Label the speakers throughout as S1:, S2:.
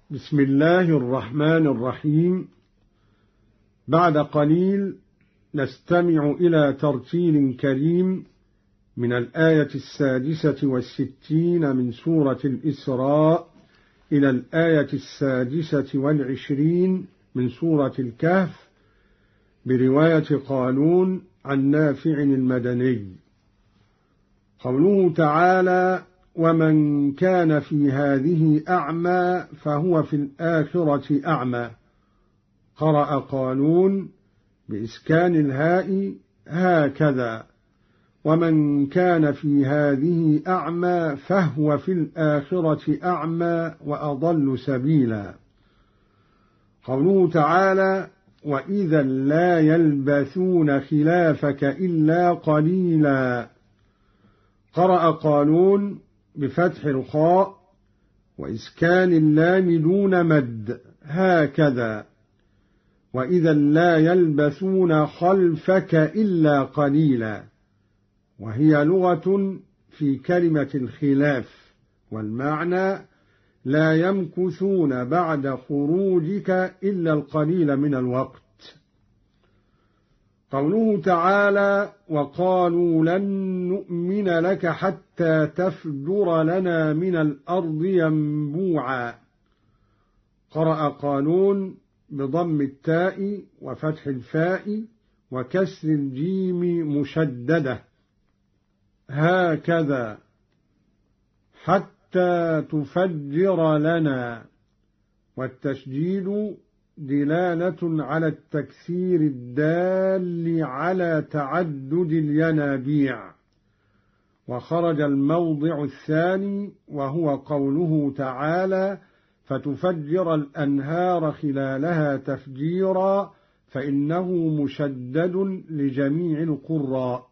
S1: بسم الله الرحمن الرحيم. بعد قليل نستمع إلى ترتيل كريم من الآية 66 من سورة الإسراء إلى الآية 26 من سورة الكهف برواية قالون عن نافع المدني. قوله تعالى: ومن كان في هذه أعمى فهو في الآخرة أعمى. قرأ قالون بإسكان الهاء هكذا: ومن كان في هذه أعمى فهو في الآخرة أعمى وأضل سبيلا. قوله تعالى: وإذا لا يلبثون خلافك إلا قليلا. قرأ قالون بفتح الخاء وإسكان اللام دون مد هكذا: وإذا لا يلبثون خلفك إلا قليلا، وهي لغة في كلمة الخلاف، والمعنى لا يمكثون بعد خروجك إلا القليل من الوقت. قوله تعالى: وقالوا لن نؤمن لك حتى تفجر لنا من الأرض ينبوعا. قرأ قالون بضم التاء وفتح الفاء وكسر الجيم مشددة هكذا: حتى تفجر لنا، والتشديد دلالة على التكثير الدال على تعدد الينابيع. وخرج الموضع الثاني وهو قوله تعالى: فتفجر الأنهار خلالها تفجيرا، فإنه مشدد لجميع القراء.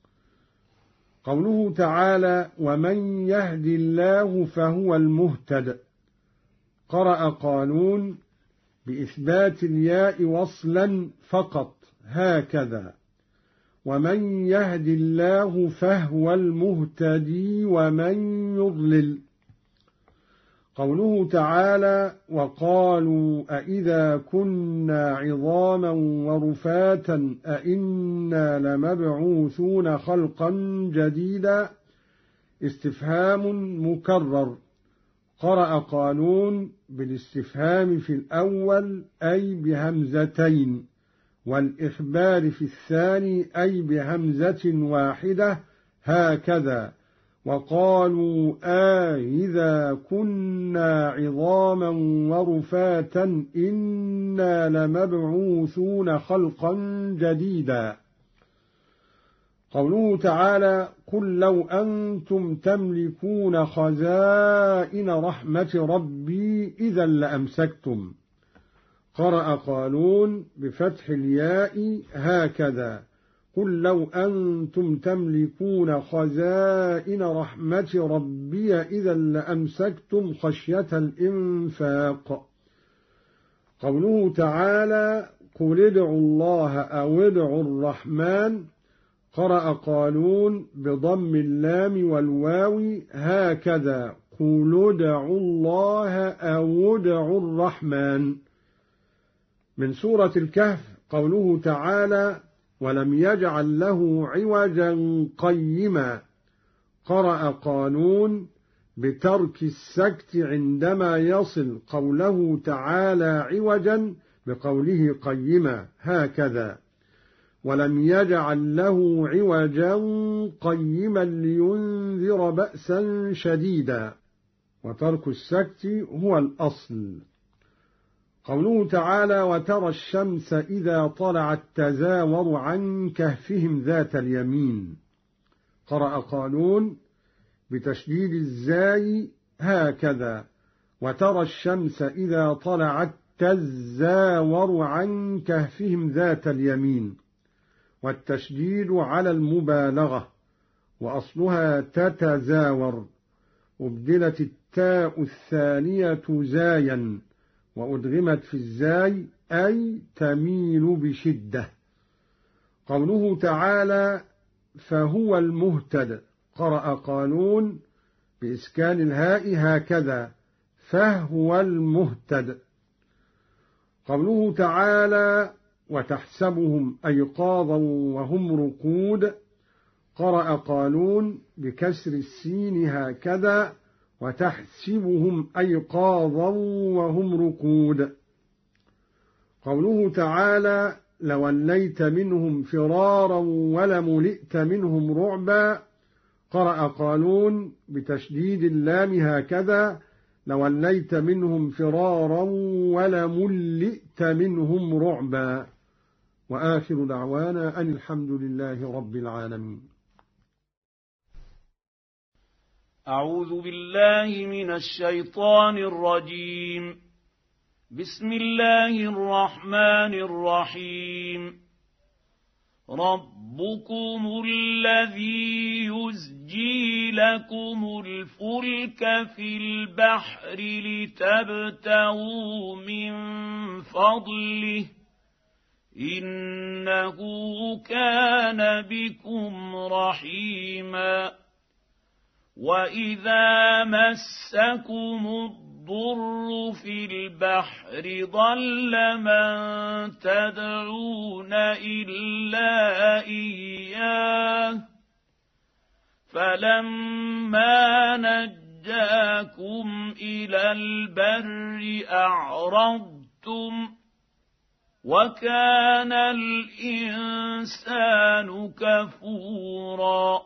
S1: قوله تعالى: ومن يهد الله فهو المهتد. قرأ قالون بإثبات الياء وصلا فقط هكذا: ومن يهد الله فهو المهتدي ومن يضلل. قوله تعالى: وقالوا أئذا كنا عظاما ورفاتا أئنا لمبعوثون خلقا جديدا. استفهام مكرر. قرأ قالون بالاستفهام في الأول أي بهمزتين، والإخبار في الثاني أي بهمزة واحدة هكذا: وقالوا إذا كنا عظاما ورفاتا إنا لمبعوثون خلقا جديدا. قوله تعالى: قل لو أنتم تملكون خزائن رحمة ربي إذا لأمسكتم. قرأ قالون بفتح الياء هكذا: قل لو أنتم تملكون خزائن رحمة ربي إذا لأمسكتم خشية الإنفاق. قوله تعالى: قل ادعوا الله أو ادعوا الرحمن. قرأ قالون بضم اللام والواو هكذا: قل ادعوا الله أو ادعوا الرحمن. من سورة الكهف قوله تعالى: ولم يجعل له عوجا قيما. قرأ قالون بترك السكت عندما يصل قوله تعالى عوجا بقوله قيما هكذا: ولم يجعل له عوجا قيما لينذر بأسا شديدا. وترك السكت هو الأصل. قوله تعالى: وترى الشمس إذا طلعت تزاور عن كهفهم ذات اليمين. قرأ قالون بتشديد الزاي هكذا: وترى الشمس إذا طلعت تزاور عن كهفهم ذات اليمين، والتشديد على المبالغة، وأصلها تتزاور، أبدلت التاء الثانية زايا وأدغمت في الزاي أي تميل بشدة. قوله تعالى: فهو المهتد. قرأ قالون بإسكان الهاء هكذا: فهو المهتد. قوله تعالى وتحسبهم أيقاظا وهم رقود، قرأ قالون بكسر السين هكذا وتحسبهم أيقاظا وهم رقود. قوله تعالى لوليت منهم فرارا ولملئت منهم رعبا، قرأ قالون بتشديد اللام هكذا لوليت منهم فرارا ولملئت منهم رعبا. وآخر دعوانا أن الحمد لله رب العالمين.
S2: أعوذ بالله من الشيطان الرجيم. بسم الله الرحمن الرحيم. ربكم الذي يزجي لكم الفلك في البحر لتبتغوا من فضله إنه كان بكم رحيما. وإذا مسكم الضر في البحر ضل من تدعون إلا إياه فلما نجاكم إلى البر أعرضتم وكان الإنسان كفورا.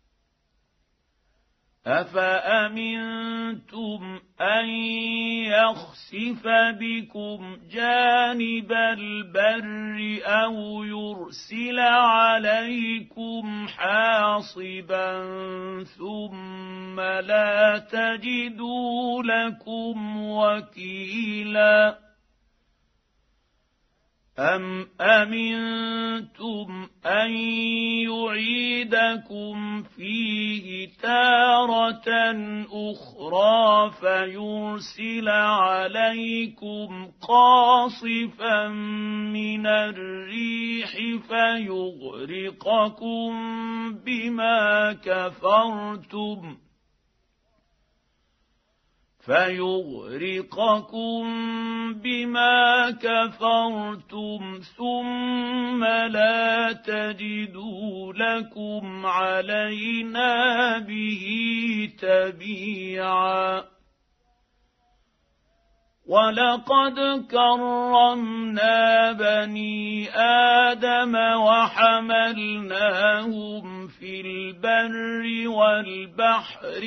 S2: أفأمنتم أن يخسف بكم جانب البر أو يرسل عليكم حاصبا ثم لا تجدوا لكم وكيلا. أم أمنتم أن يعيدكم فيه تارة أخرى فيرسل عليكم قاصفا من الريح فيغرقكم بما كفرتم ثم لا تجدوا لكم علينا به تبيعا. ولقد كرمنا بني آدم وحملناهم في البر والبحر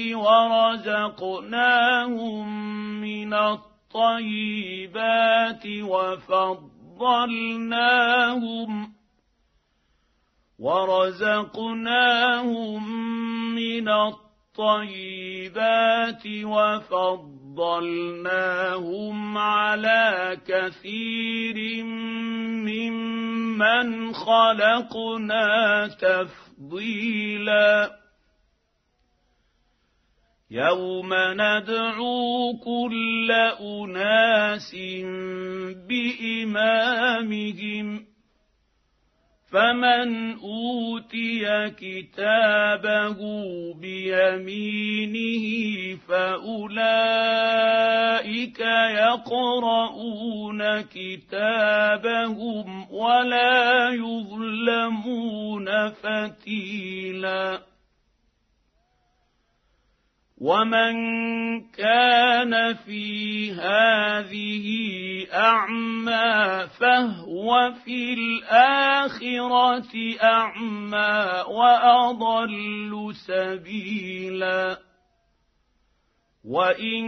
S2: ورزقناهم من الطيبات وفضلناهم على كثير ممن خلقنا تفضيلا. يوم ندعو كل أناس بإمامهم فمن أوتي كتابه بيمينه فأولئك يقرؤون كتابهم ولا يظلمون فتيلا. ومن كان في هذه أعمى فهو في الآخرة أعمى وأضل سبيلا. وإن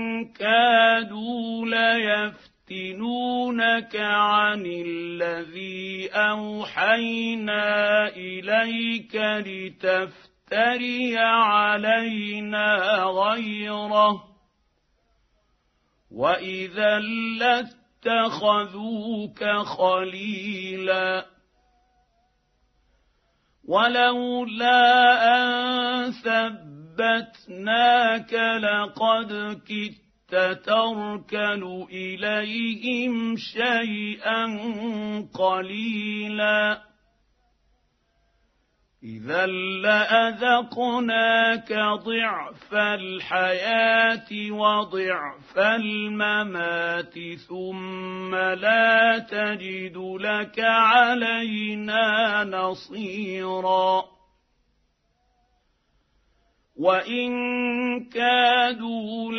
S2: كادوا ليفتنونك عن الذي أوحينا إليك لتفتري علينا غيره وإذا لاتخذوك خليلا. ولولا أن ثبتناك لقد كدت تركن إليهم شيئا قليلا. إذا لأذقناك ضعف الحياة وضعف الممات ثم لا تجد لك علينا نصيرا وإن كادوا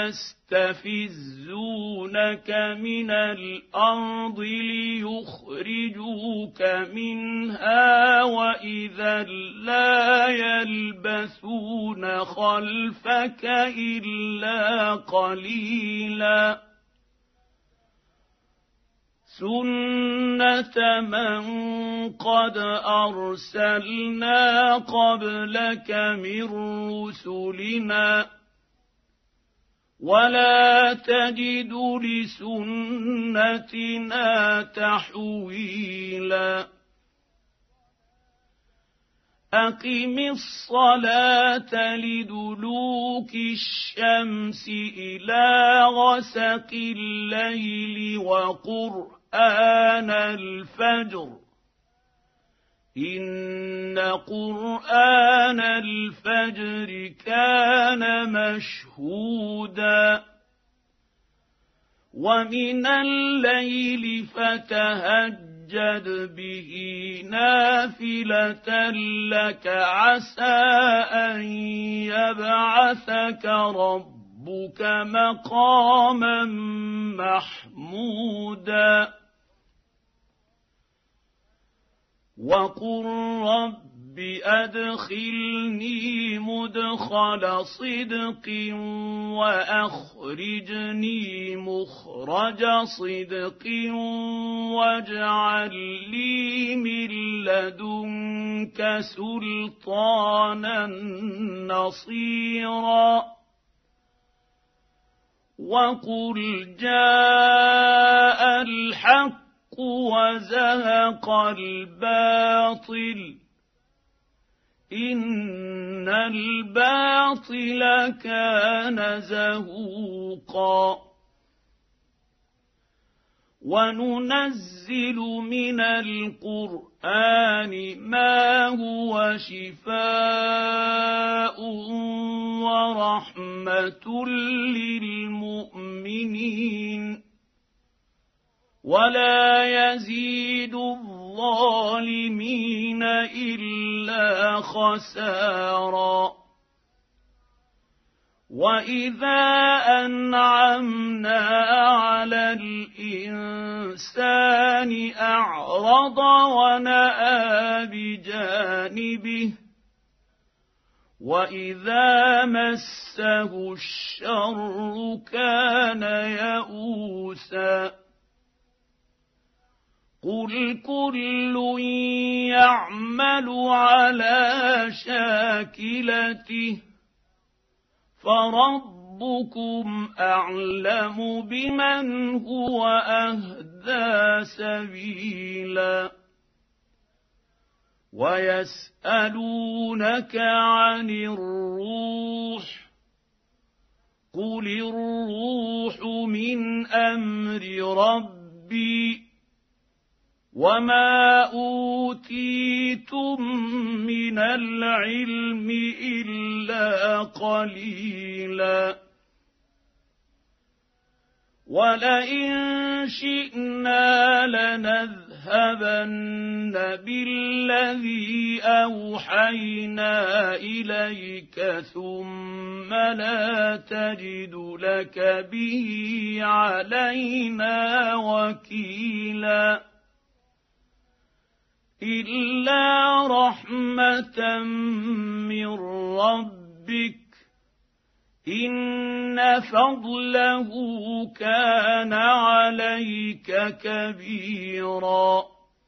S2: ليستفزونك من الأرض ليخرجوك منها وإذا لا يلبثون خلفك إلا قليلا سنة من قد أرسلنا قبلك من رسلنا ولا تجد لسنتنا تحويلا أقم الصلاة لدلوك الشمس إلى غسق الليل وقرآن الفجر إن قرآن الفجر كان مشهودا ومن الليل فتهجد به نافلة لك عسى أن يبعثك ربك مقاما محمودا وقل رب أدخلني مدخل صدق وأخرجني مخرج صدق واجعل لي من لدنك سلطانا نصيرا وقل جاء الحق وزهق الباطل إن الباطل كان زهوقا وننزل من القرآن ما هو شفاء ورحمة للمؤمنين ولا يزيد الظالمين إلا خسارا وإذا أنعمنا على الإنسان أعرض ونأى بجانبه وإذا مسه الشر كان يئوسا قل كل يعمل على شاكلته فربكم أعلم بمن هو أهدى سبيلا ويسألونك عن الروح قل الروح من أمر ربي وما أوتيتم من العلم إلا قليلا ولئن شئنا لنذهبن بالذي أوحينا إليك ثم لا تجد لك به علينا وكيلا إلا رحمة من ربك إن فضله كان عليك كبيرا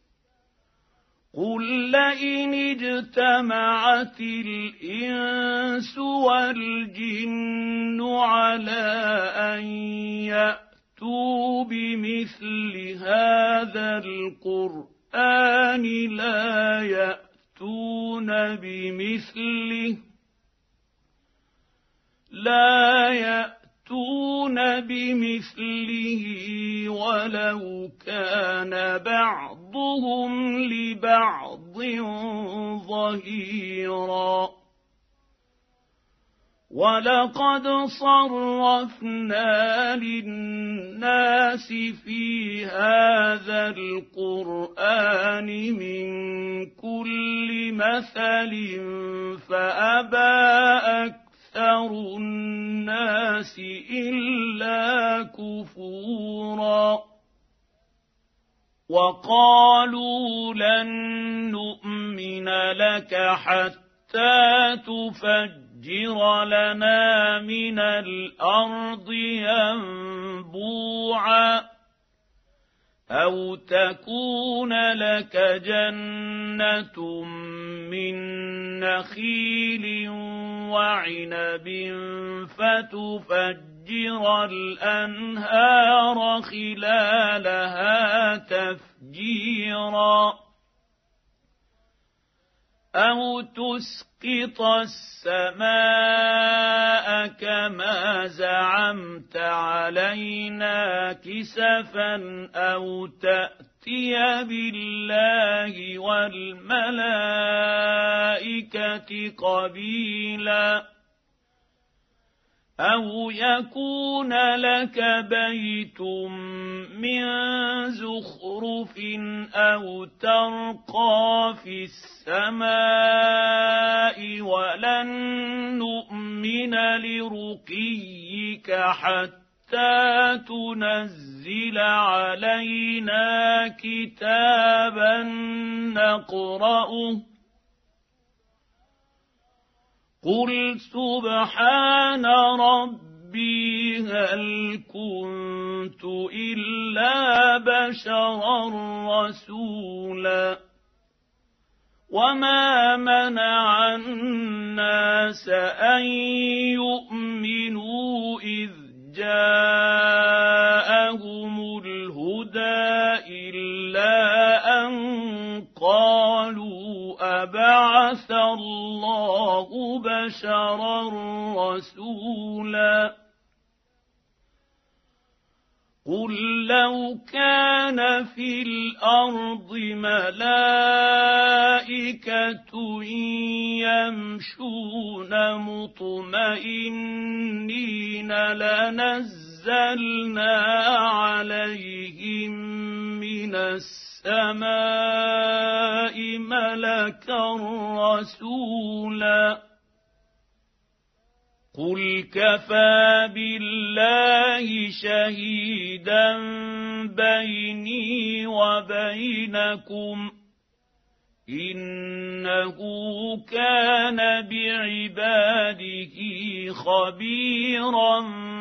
S2: قل لئن اجتمعت الإنس والجن على أن يأتوا بمثل هذا القرآن لا يأتون بمثله ولو كان بعض بعضهم لبعض ظهيرا ولقد صرفنا للناس في هذا القرآن من كل مثل فأبى أكثر الناس إلا كفورا وقالوا لن نؤمن لك حتى تفجر لنا من الأرض ينبوعا أو تكون لك جنة من نخيل وعنب فتفجر الأنهار خلالها تفجيرا أو تسقط السماء كما زعمت علينا كسفا أو تأتي بالله والملائكة قبيلا أو يكون لك بيت من زخرف أو ترقى في السماء ولن نؤمن لرقيك حتى تنزل علينا كتابا نقرأه قل سبحان ربي هل كنت إلا بشرا رسولا وما منع الناس أن يؤمنوا إذ جاءهم الهدى إلا أن قالوا أبعث الله بشرا رسولا قل لو كان في الأرض ملائكة يمشون مطمئنين لنزلنا عليهم من السماء ملكا رسولا قل كفى بالله شهيدا بيني وبينكم إنه كان بعباده خبيرا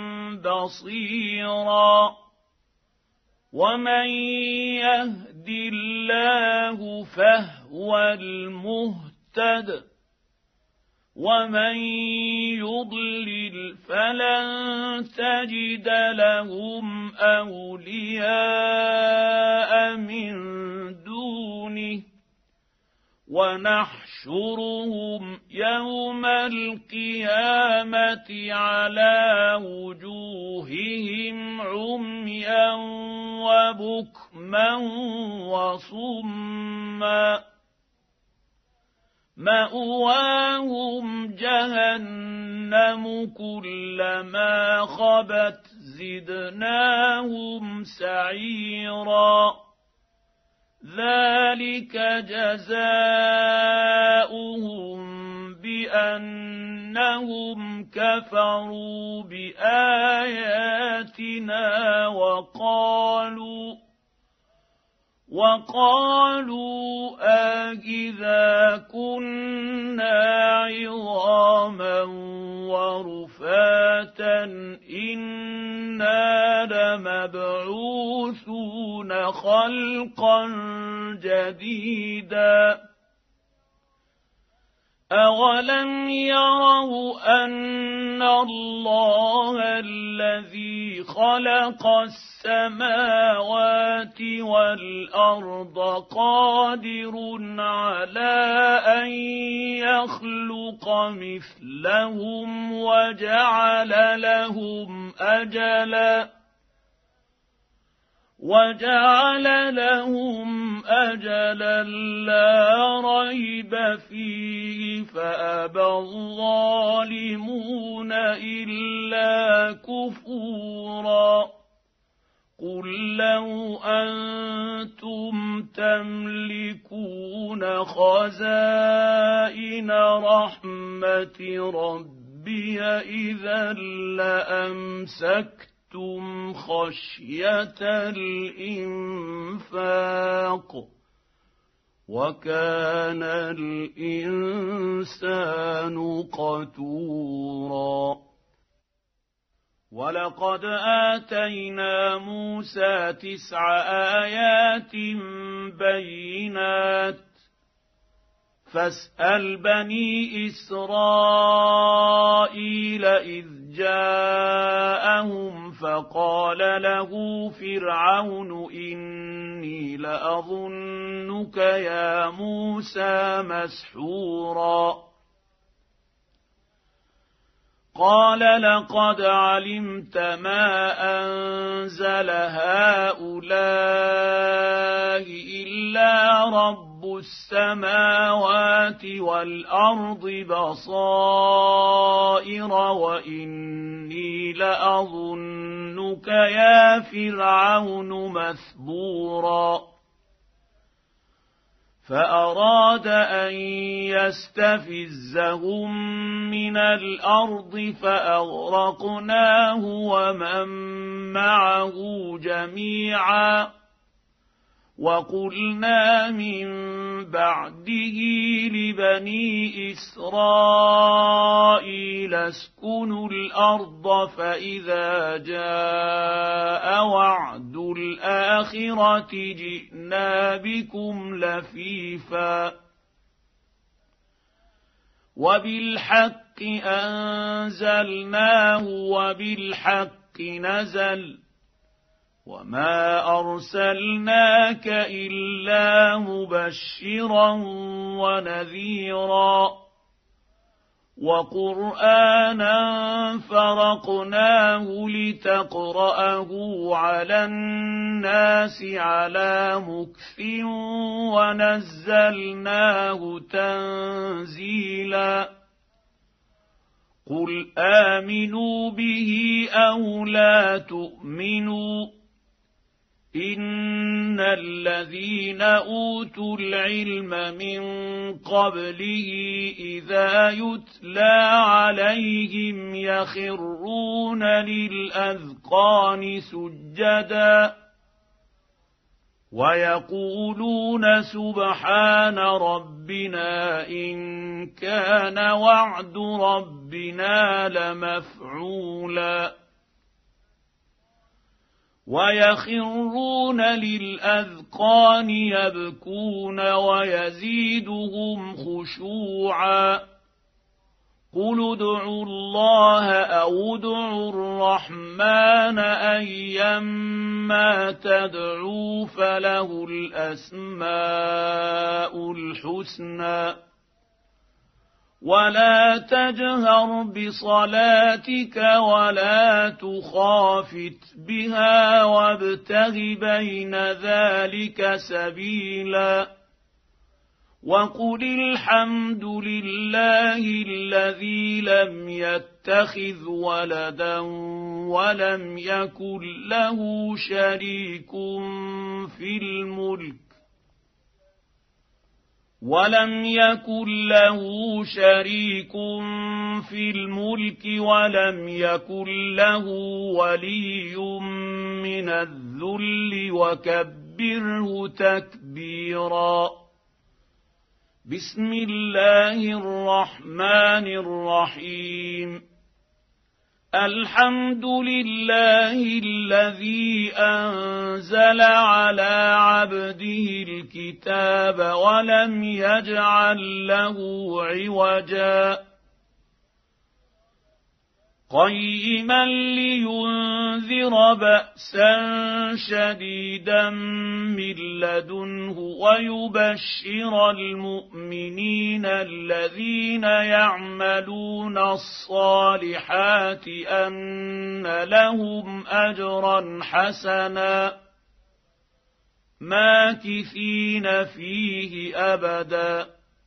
S2: بصيرا ومن يهد الله فهو المهتد ومن يضلل فلن تجد لهم أولياء من دونه ونحشرهم يوم القيامة على وجوههم عميا وبكما وصما مأواهم جهنم كلما خبت زدناهم سعيرا ذلك جزاؤهم بأنهم كفروا بآياتنا وقالوا أإذا كنا عظاما ورفاتا إنا لمبعوثون خلقا جديدا أولم يروا أن الله الذي خلق السماوات والأرض قادر على أن يخلق مثلهم وجعل لهم أجلا وجعل لهم أجلا لا ريب فيه فأبى الظالمون إلا كفورا قل لو أنتم تملكون خزائن رحمة ربي إذا لأمسكتم خشية الإنفاق وكان الإنسان قتورا ولقد آتينا موسى 9 آيات بينات فاسأل بني إسرائيل إذ جاءهم فقال له فرعون إني لأظنك يا موسى مسحورا قال لقد علمت ما أنزل هؤلاء إلا رب السماوات والأرض بصائر وإني لأظنك يا فرعون مثبورا فأراد أن يستفزهم من الأرض فأغرقناه ومن معه جميعا وقلنا من بعده لبني إسرائيل اسكنوا الأرض فإذا جاء وعد الآخرة جئنا بكم لفيفا وبالحق أنزلناه وبالحق نزل وما أرسلناك إلا مبشرا ونذيرا وقرآنا فرقناه لتقرأه على الناس على مكث ونزلناه تنزيلا قل آمنوا به أو لا تؤمنوا إن الذين أوتوا العلم من قبله إذا يتلى عليهم يخرون للأذقان سجدا ويقولون سبحان ربنا إن كان وعد ربنا لمفعولا ويخرون للأذقان يبكون ويزيدهم خشوعا قل ادعوا الله أو ادعوا الرحمن أيما تدعوا فله الأسماء الحسنى ولا تجهر بصلاتك ولا تخافت بها وابتغ بين ذلك سبيلا وقل الحمد لله الذي لم يتخذ ولدا ولم يكن له شريك في الملك ولم يكن له ولي من الذل وكبره تكبيرا بسم الله الرحمن الرحيم الحمد لله الذي أنزل على عبده الكتاب ولم يجعل له عوجا قيما لينذر بأسا شديدا من لدنه ويبشر المؤمنين الذين يعملون الصالحات أن لهم أجرا حسنا ماكثين فيه أبدا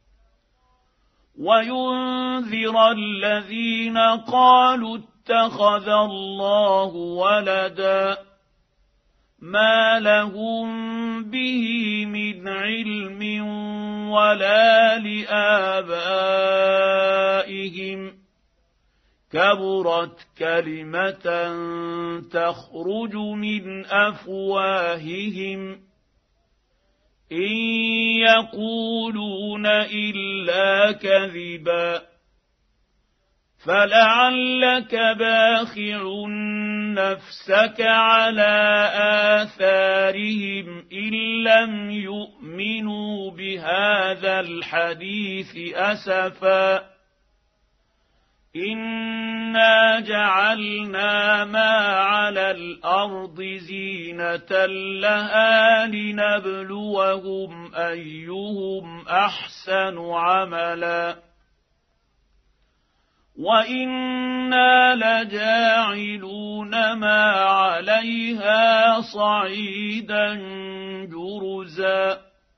S2: وينذر الذين قالوا اتخذ الله ولدا ما لهم به من علم ولا لآبائهم كبرت كلمة تخرج من أفواههم إن يقولون إلا كذبا فلعلك باخع نفسك على آثارهم إن لم يؤمنوا بهذا الحديث أسفا إنا جعلنا ما على الأرض زينة لها لنبلوهم أيهم أحسن عملا وإنا لجاعلون ما عليها صعيدا جرزا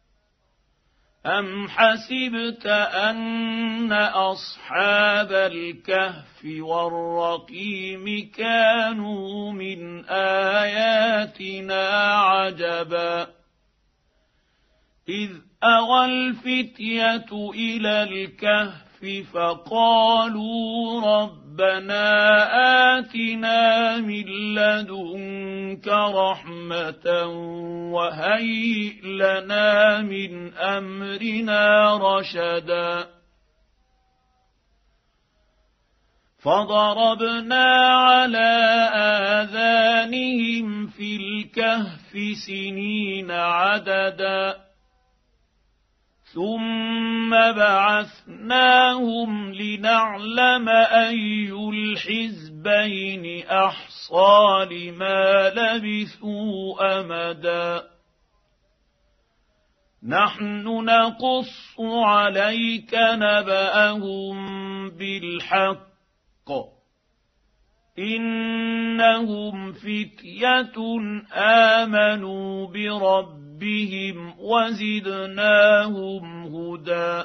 S2: أم حسبت أن أصحاب الكهف والرقيم كانوا من آياتنا عجبا إذ أوى الفتية إلى الكهف فقالوا ربنا آتنا من لدنك رحمة وهيئ لنا من أمرنا رشدا فضربنا على آذانهم في الكهف سنين عددا ثم بعثناهم لنعلم أي الحزبين أحصى لما لبثوا أمدا نحن نقص عليك نبأهم بالحق إنهم فتية آمنوا بربهم وزدناهم هدى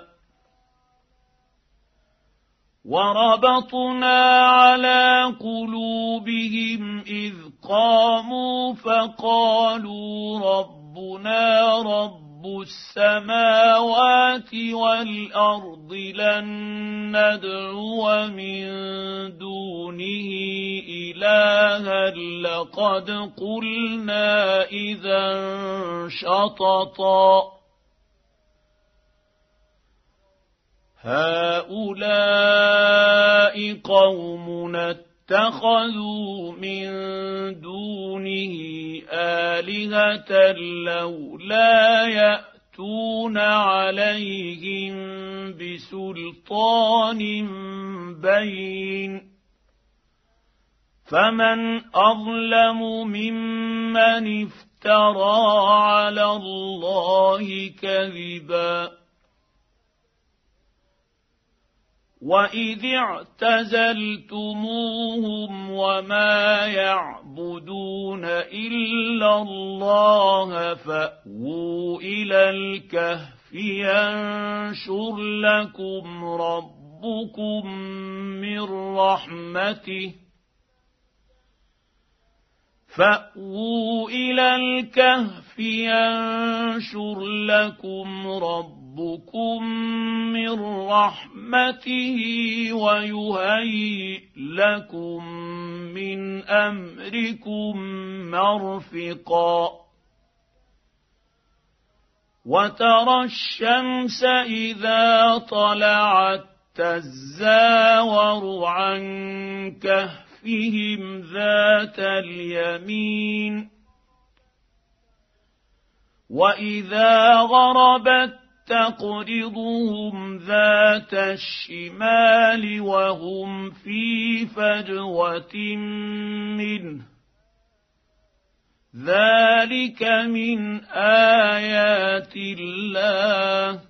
S2: وربطنا على قلوبهم إذ قاموا فقالوا ربنا رب السماوات والأرض لن ندعو من دونه إلها لقد قلنا إذا شططا هؤلاء قومنا اتخذوا من دونه آلهة لولا يأتون عليهم بسلطان بين فمن أظلم ممن افترى على الله كذبا وإذ اعتزلتموهم وما يعبدون إلا الله فأووا إلى الكهف ينشر لكم ربكم من رحمته فأووا إلى الكهف ينشر لكم ربكم من رحمته ويهيئ لكم من أمركم مرفقا وترى الشمس إذا طلعت تزاور عن كهفهم ذات اليمين وإذا غربت تقرضهم ذات الشمال وهم في فجوة منه ذلك من آيات الله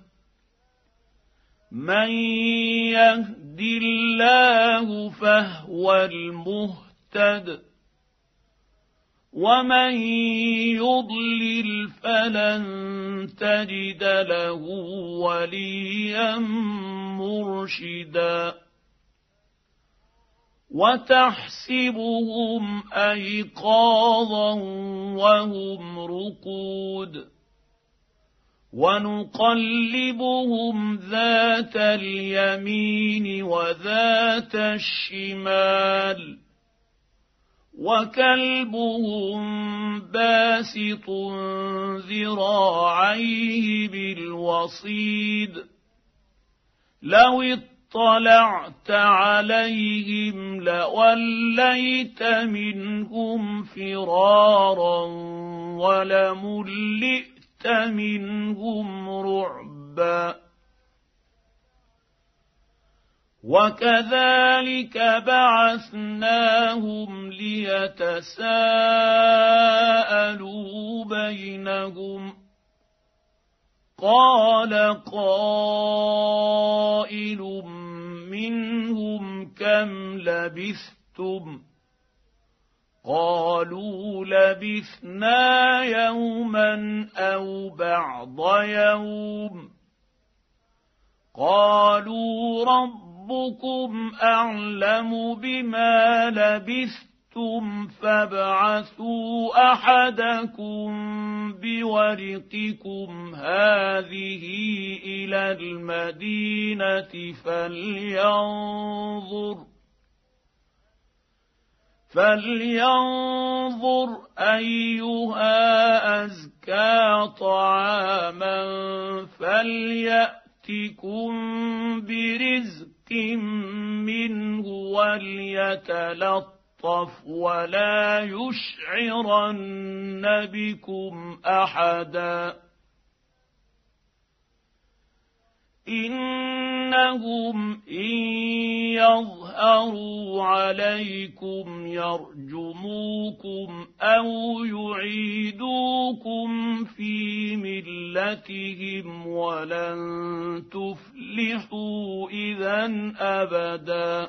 S2: من يهد الله فهو المهتد ومن يضلل فلن تجد له وليا مرشدا وتحسبهم أيقاظا وهم رقود ونقلبهم ذات اليمين وذات الشمال وكلبهم باسط ذراعيه بالوصيد لو اطلعت عليهم لوليت منهم فرارا ولملئت منهم رعبا وكذلك بعثناهم ليتساءلوا بينهم قال قائل منهم كم لبثتم قالوا لبثنا يوما أو بعض يوم قالوا ربكم أعلم بما لبثتم فابعثوا أحدكم بورقكم هذه إلى المدينة فلينظر أيها أزكى طعاما فليأتكم برزق منه وليتلطف ولا يشعرن بكم أحدا إنهم إن يظهروا عليكم يرجموكم أو يعيدوكم في ملتهم ولن تفلحوا إذا أبدا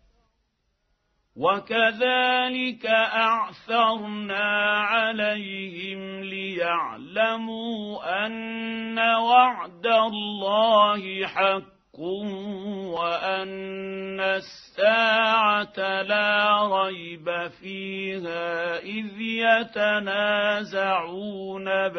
S2: وكذلك أعثرنا عليهم ليعلموا أن وعد الله حق وأن الساعة لا ريب فيها إذ يتنازعون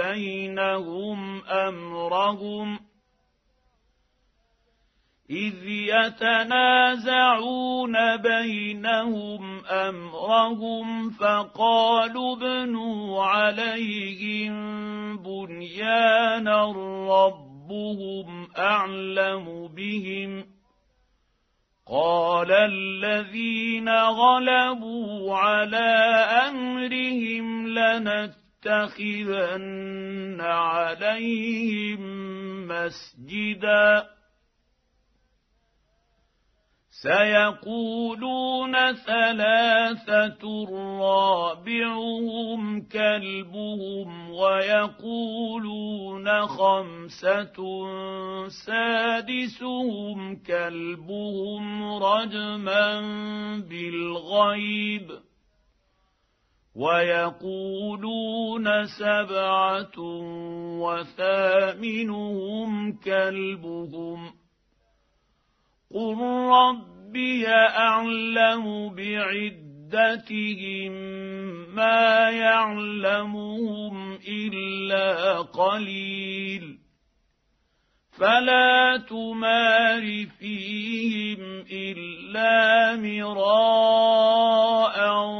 S2: بينهم أمرهم فقالوا ابنوا عليهم بنيانا ربهم أعلم بهم قال الذين غلبوا على أمرهم لنتخذن عليهم مسجدا سيقولون ثلاثة رابعهم كلبهم ويقولون خمسة سادسهم كلبهم رجما بالغيب ويقولون سبعة وثامنهم كلبهم قل ربي أعلم بعدتهم ما يعلمهم إلا قليل فلا تمار فيهم إلا مراء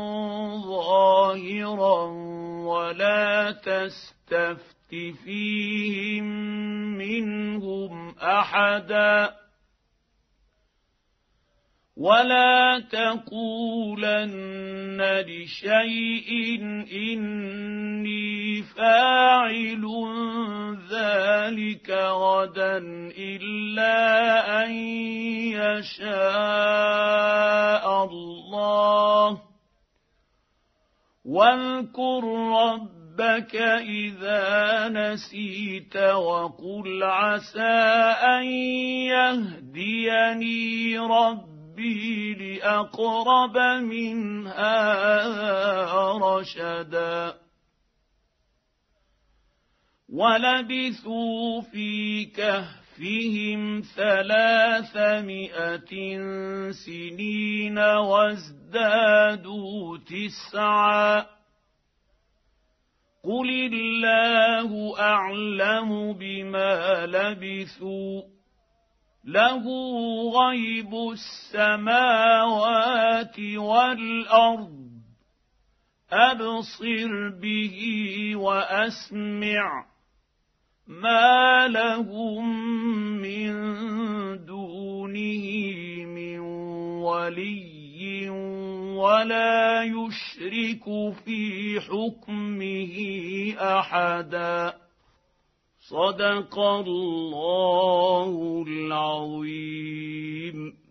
S2: ظاهرا ولا تستفت فيهم منهم أحدا ولا تقولن لشيء إني فاعل ذلك غدا إلا أن يشاء الله واذكر ربك إذا نسيت وقل عسى أن يهديني ربي السبيل أقرب من هذا رشدا ولبثوا في كهفهم 300 سنين وازدادوا 9 قل الله أعلم بما لبثوا له غيب السماوات والأرض أبصر به وأسمع ما لهم من دونه من ولي ولا يشرك في حكمه أحدا صدق الله العظيم.